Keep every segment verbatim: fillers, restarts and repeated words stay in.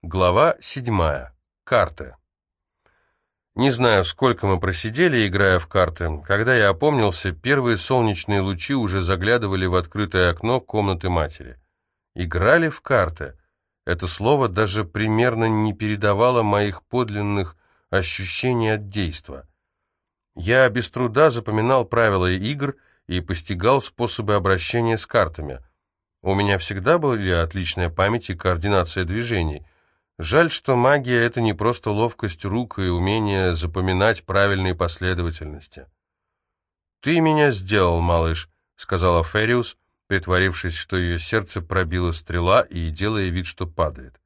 Глава седьмая. Карты. Не знаю, сколько мы просидели, играя в карты. Когда я опомнился, первые солнечные лучи уже заглядывали в открытое окно комнаты матери. Играли в карты. Это слово даже примерно не передавало моих подлинных ощущений от действа. Я без труда запоминал правила игр и постигал способы обращения с картами. У меня всегда были отличная память и координация движений. Жаль, что магия — это не просто ловкость рук и умение запоминать правильные последовательности. «Ты меня сделал, малыш», — сказала Фериус, притворившись, что ее сердце пробила стрела и делая вид, что падает.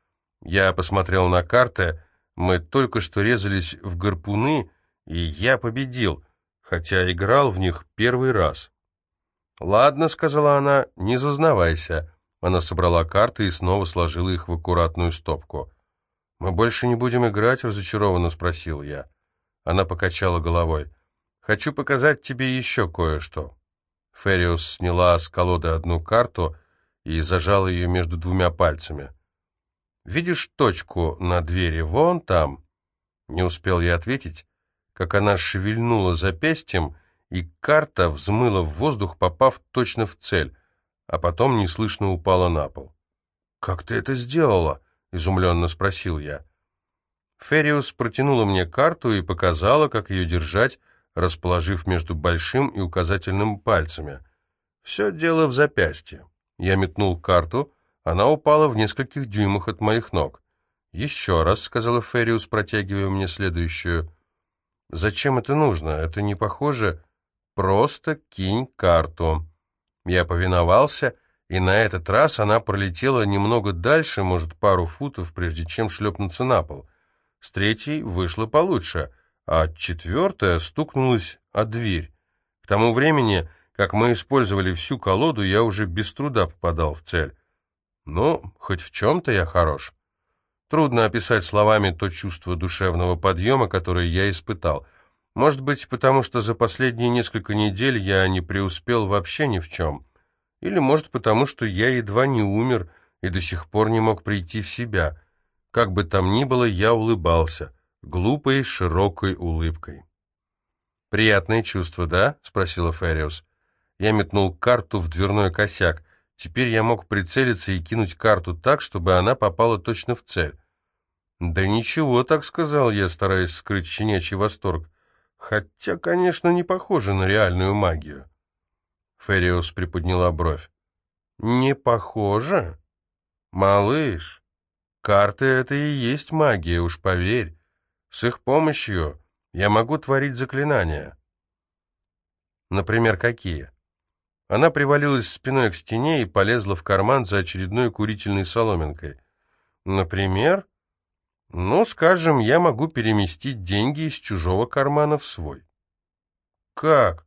Я посмотрел на карты, мы только что резались в гарпуны, и я победил, хотя играл в них первый раз. «Ладно», — сказала она, — «не зазнавайся». Она собрала карты и снова сложила их в аккуратную стопку. «Мы больше не будем играть?» — разочарованно спросил я. Она покачала головой. «Хочу показать тебе еще кое-что». Фериус сняла с колоды одну карту и зажала ее между двумя пальцами. «Видишь точку на двери вон там?» Не успел я ответить, как она шевельнула запястьем, и карта взмыла в воздух, попав точно в цель, а потом неслышно упала на пол. «Как ты это сделала?» — изумленно спросил я. Фериус протянула мне карту и показала, как ее держать, расположив между большим и указательным пальцами. Все дело в запястье. Я метнул карту, она упала в нескольких дюймах от моих ног. «Еще раз», — сказала Фериус, протягивая мне следующую. «Зачем это нужно? Это не похоже. Просто кинь карту». Я повиновался, и на этот раз она пролетела немного дальше, может, пару футов, прежде чем шлепнуться на пол. С третьей вышло получше, а четвертая стукнулась о дверь. К тому времени, как мы использовали всю колоду, я уже без труда попадал в цель. Ну, хоть в чем-то я хорош. Трудно описать словами то чувство душевного подъема, которое я испытал. Может быть, потому что за последние несколько недель я не преуспел вообще ни в чем. Или, может, потому что я едва не умер и до сих пор не мог прийти в себя. Как бы там ни было, я улыбался, глупой, широкой улыбкой. «Приятное чувство, да?» — спросила Фериус. Я метнул карту в дверной косяк. Теперь я мог прицелиться и кинуть карту так, чтобы она попала точно в цель. «Да ничего, так сказал я, стараясь скрыть щенячий восторг. Хотя, конечно, не похоже на реальную магию». Фериус приподняла бровь. «Не похоже? Малыш, карты — это и есть магия, уж поверь. С их помощью я могу творить заклинания». «Например, какие?» Она привалилась спиной к стене и полезла в карман за очередной курительной соломинкой. «Например? Ну, скажем, я могу переместить деньги из чужого кармана в свой». «Как?»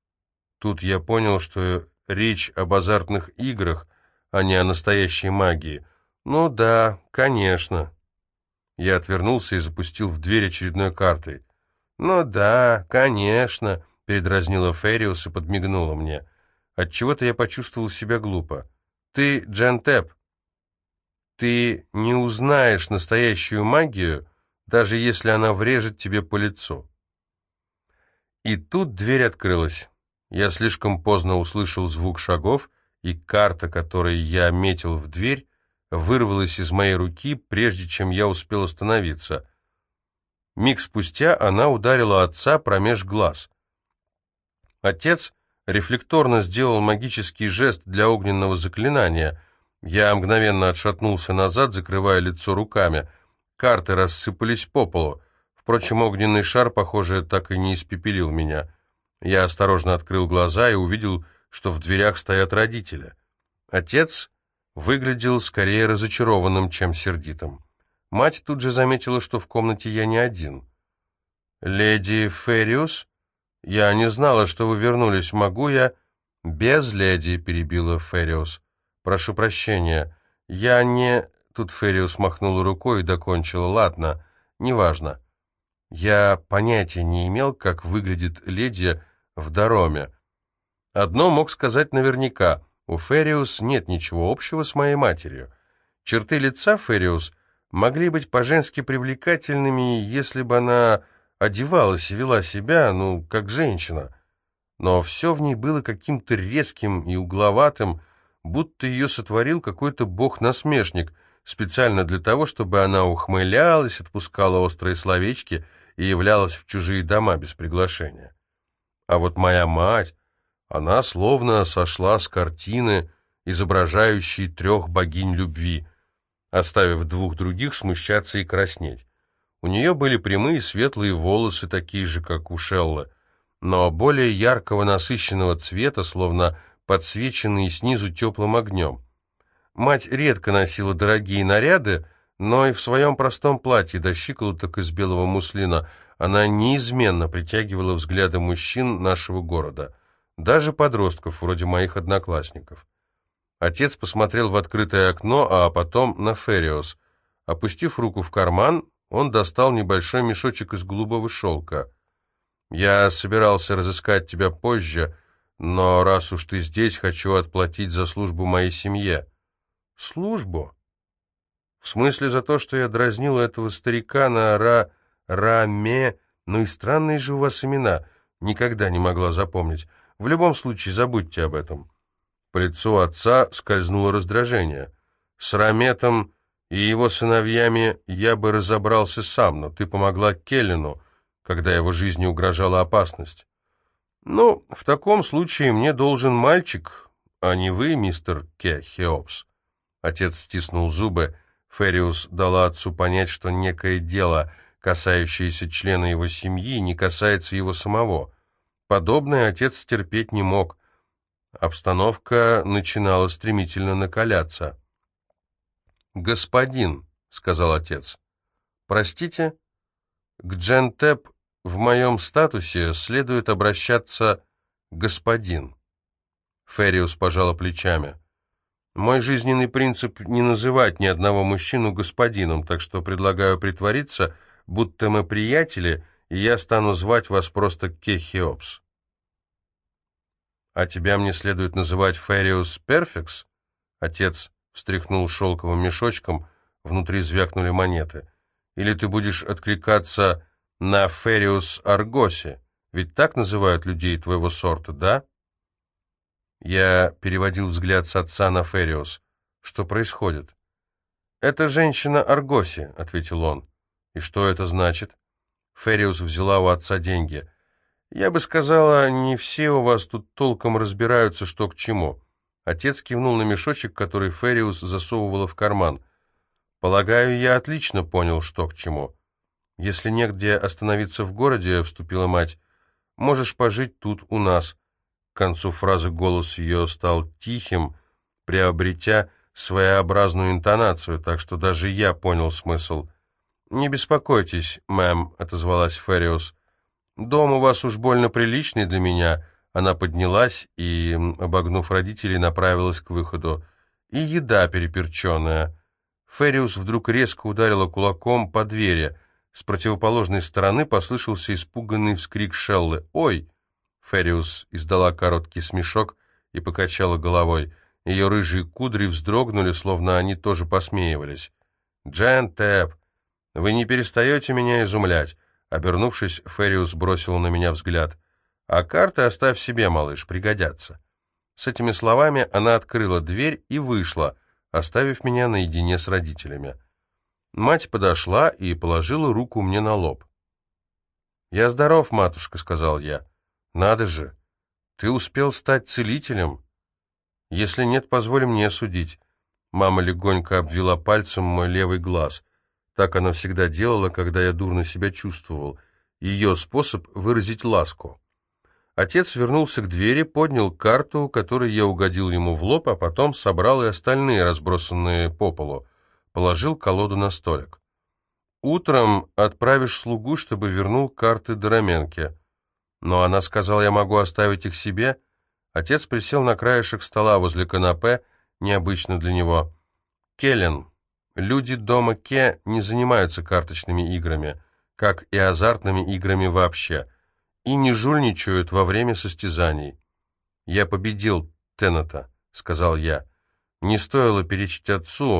Тут я понял, что речь об азартных играх, а не о настоящей магии. «Ну да, конечно». Я отвернулся и запустил в дверь очередной картой. «Ну да, конечно», — передразнила Фериус и подмигнула мне. Отчего-то я почувствовал себя глупо. «Ты Джентеп. Ты не узнаешь настоящую магию, даже если она врежет тебе по лицу». И тут дверь открылась. Я слишком поздно услышал звук шагов, и карта, которой я метил в дверь, вырвалась из моей руки, прежде чем я успел остановиться. Миг спустя она ударила отца промеж глаз. Отец рефлекторно сделал магический жест для огненного заклинания. Я мгновенно отшатнулся назад, закрывая лицо руками. Карты рассыпались по полу. Впрочем, огненный шар, похоже, так и не испепелил меня. Я осторожно открыл глаза и увидел, что в дверях стоят родители. Отец выглядел скорее разочарованным, чем сердитым. Мать тут же заметила, что в комнате я не один. «Леди Фериус? Я не знала, что вы вернулись. Могу я...» «Без леди», — перебила Фериус. «Прошу прощения. Я не...» Тут Фериус махнула рукой и докончила. «Ладно, неважно. Я понятия не имел, как выглядит леди в Дароме. Одно мог сказать наверняка. У Фериус нет ничего общего с моей матерью. Черты лица Фериус могли быть по-женски привлекательными, если бы она одевалась и вела себя, ну, как женщина. Но все в ней было каким-то резким и угловатым, будто ее сотворил какой-то бог-насмешник, специально для того, чтобы она ухмылялась, отпускала острые словечки и являлась в чужие дома без приглашения. А вот моя мать, она словно сошла с картины, изображающей трех богинь любви, оставив двух других смущаться и краснеть. У нее были прямые светлые волосы, такие же, как у Шеллы, но более яркого насыщенного цвета, словно подсвеченные снизу теплым огнем. Мать редко носила дорогие наряды, но и в своем простом платье до щиколоток из белого муслина она неизменно притягивала взгляды мужчин нашего города, даже подростков, вроде моих одноклассников. Отец посмотрел в открытое окно, а потом на Фериус. Опустив руку в карман, он достал небольшой мешочек из голубого шелка. «Я собирался разыскать тебя позже, но раз уж ты здесь, хочу отплатить за службу моей семье». «Службу?» «В смысле за то, что я дразнил этого старика на ра... раме... Ну и странные же у вас имена. Никогда не могла запомнить. В любом случае, забудьте об этом». По лицу отца скользнуло раздражение. «С Раметом и его сыновьями я бы разобрался сам, но ты помогла Келлену, когда его жизни угрожала опасность». «Ну, в таком случае мне должен мальчик, а не вы, мистер Ке Хеопс». Отец стиснул зубы. Фериус дала отцу понять, что некое дело, касающееся члена его семьи, не касается его самого. Подобное отец терпеть не мог. Обстановка начинала стремительно накаляться. «Господин», — сказал отец, — «простите, к Джентеп в моем статусе следует обращаться господин». Фериус пожала плечами. «Мой жизненный принцип не называть ни одного мужчину господином, так что предлагаю притвориться, будто мы приятели, и я стану звать вас просто Кехиопс». «А тебя мне следует называть Фериус Перфекс?» Отец встряхнул шелковым мешочком, внутри звякнули монеты. «Или ты будешь откликаться на Фериус Аргоси? Ведь так называют людей твоего сорта, да?» Я переводил взгляд с отца на Фериус. «Что происходит?» «Это женщина Аргоси», — ответил он. «И что это значит?» Фериус взяла у отца деньги. «Я бы сказала, не все у вас тут толком разбираются, что к чему». Отец кивнул на мешочек, который Фериус засовывала в карман. «Полагаю, я отлично понял, что к чему. Если негде остановиться в городе, — вступила мать, — можешь пожить тут у нас». К концу фразы голос ее стал тихим, приобретя своеобразную интонацию, так что даже я понял смысл. «Не беспокойтесь, мэм», — отозвалась Фериус. «Дом у вас уж больно приличный для меня». Она поднялась и, обогнув родителей, направилась к выходу. «И еда переперченная». Фериус вдруг резко ударила кулаком по двери. С противоположной стороны послышался испуганный вскрик Шеллы. «Ой!» Фериус издала короткий смешок и покачала головой. Ее рыжие кудри вздрогнули, словно они тоже посмеивались. «Джентеп, вы не перестаете меня изумлять!» Обернувшись, Фериус бросил на меня взгляд. «А карты оставь себе, малыш, пригодятся». С этими словами она открыла дверь и вышла, оставив меня наедине с родителями. Мать подошла и положила руку мне на лоб. «Я здоров, матушка», — сказал я. «Надо же! Ты успел стать целителем? Если нет, позволь мне судить». Мама легонько обвела пальцем мой левый глаз. Так она всегда делала, когда я дурно себя чувствовал. Ее способ выразить ласку. Отец вернулся к двери, поднял карту, которой я угодил ему в лоб, а потом собрал и остальные, разбросанные по полу. Положил колоду на столик. «Утром отправишь слугу, чтобы вернул карты Дороменке». Но она сказала, я могу оставить их себе. Отец присел на краешек стола возле канапе, необычно для него. «Келлен, люди дома Ке не занимаются карточными играми, как и азартными играми вообще, и не жульничают во время состязаний». «Я победил Теннета», — сказал я. Не стоило перечить отцу,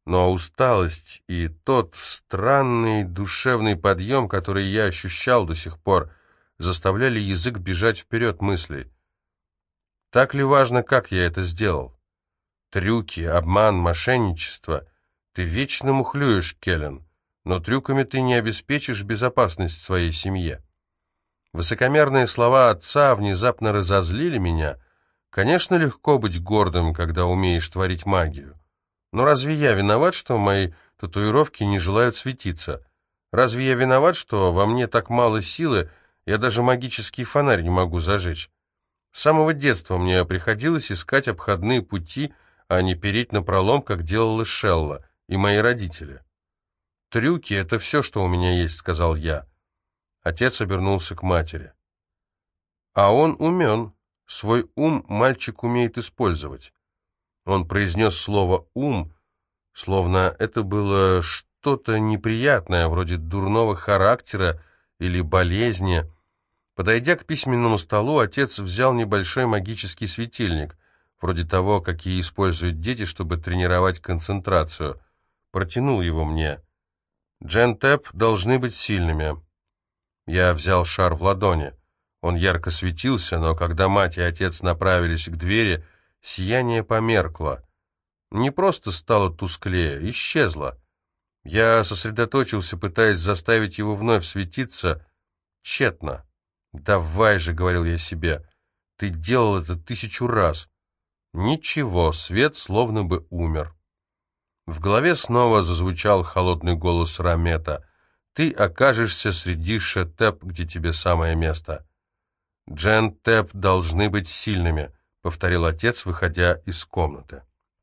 Но усталость и тот странный душевный подъем, который я ощущал до сих пор, заставляли язык бежать вперед мыслей. Так ли важно, как я это сделал? Трюки, обман, мошенничество. Ты вечно мухлюешь, Келлен, но трюками ты не обеспечишь безопасность своей семье. Высокомерные слова отца внезапно разозлили меня. Конечно, легко быть гордым, когда умеешь творить магию. Но разве я виноват, что мои татуировки не желают светиться? Разве я виноват, что во мне так мало силы, я даже магический фонарь не могу зажечь? С самого детства мне приходилось искать обходные пути, а не переть напролом, как делала Шелла и мои родители. «Трюки — это все, что у меня есть», — сказал я. Отец обернулся к матери. «А он умен. Свой ум мальчик умеет использовать». Он произнес слово «ум», словно это было что-то неприятное, вроде дурного характера или болезни. Подойдя к письменному столу, отец взял небольшой магический светильник, вроде того, какие используют дети, чтобы тренировать концентрацию. Протянул его мне. «Джентеп должны быть сильными». Я взял шар в ладони. Он ярко светился, но когда мать и отец направились к двери, сияние померкло. Не просто стало тусклее, исчезло. Я сосредоточился, пытаясь заставить его вновь светиться. Тщетно. «Давай же», — говорил я себе, — «ты делал это тысячу раз». Ничего, свет словно бы умер. В голове снова зазвучал холодный голос Рамета. «Ты окажешься среди Шетеп, где тебе самое место». «Джентеп должны быть сильными», — повторил отец, выходя из комнаты.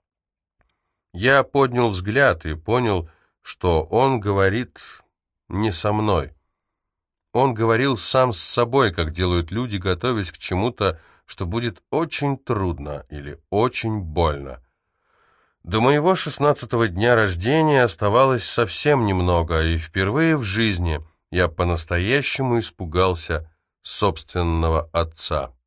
Я поднял взгляд и понял, что он говорит не со мной. Он говорил сам с собой, как делают люди, готовясь к чему-то, что будет очень трудно или очень больно. До моего шестнадцатого дня рождения оставалось совсем немного, и впервые в жизни я по-настоящему испугался собственного отца.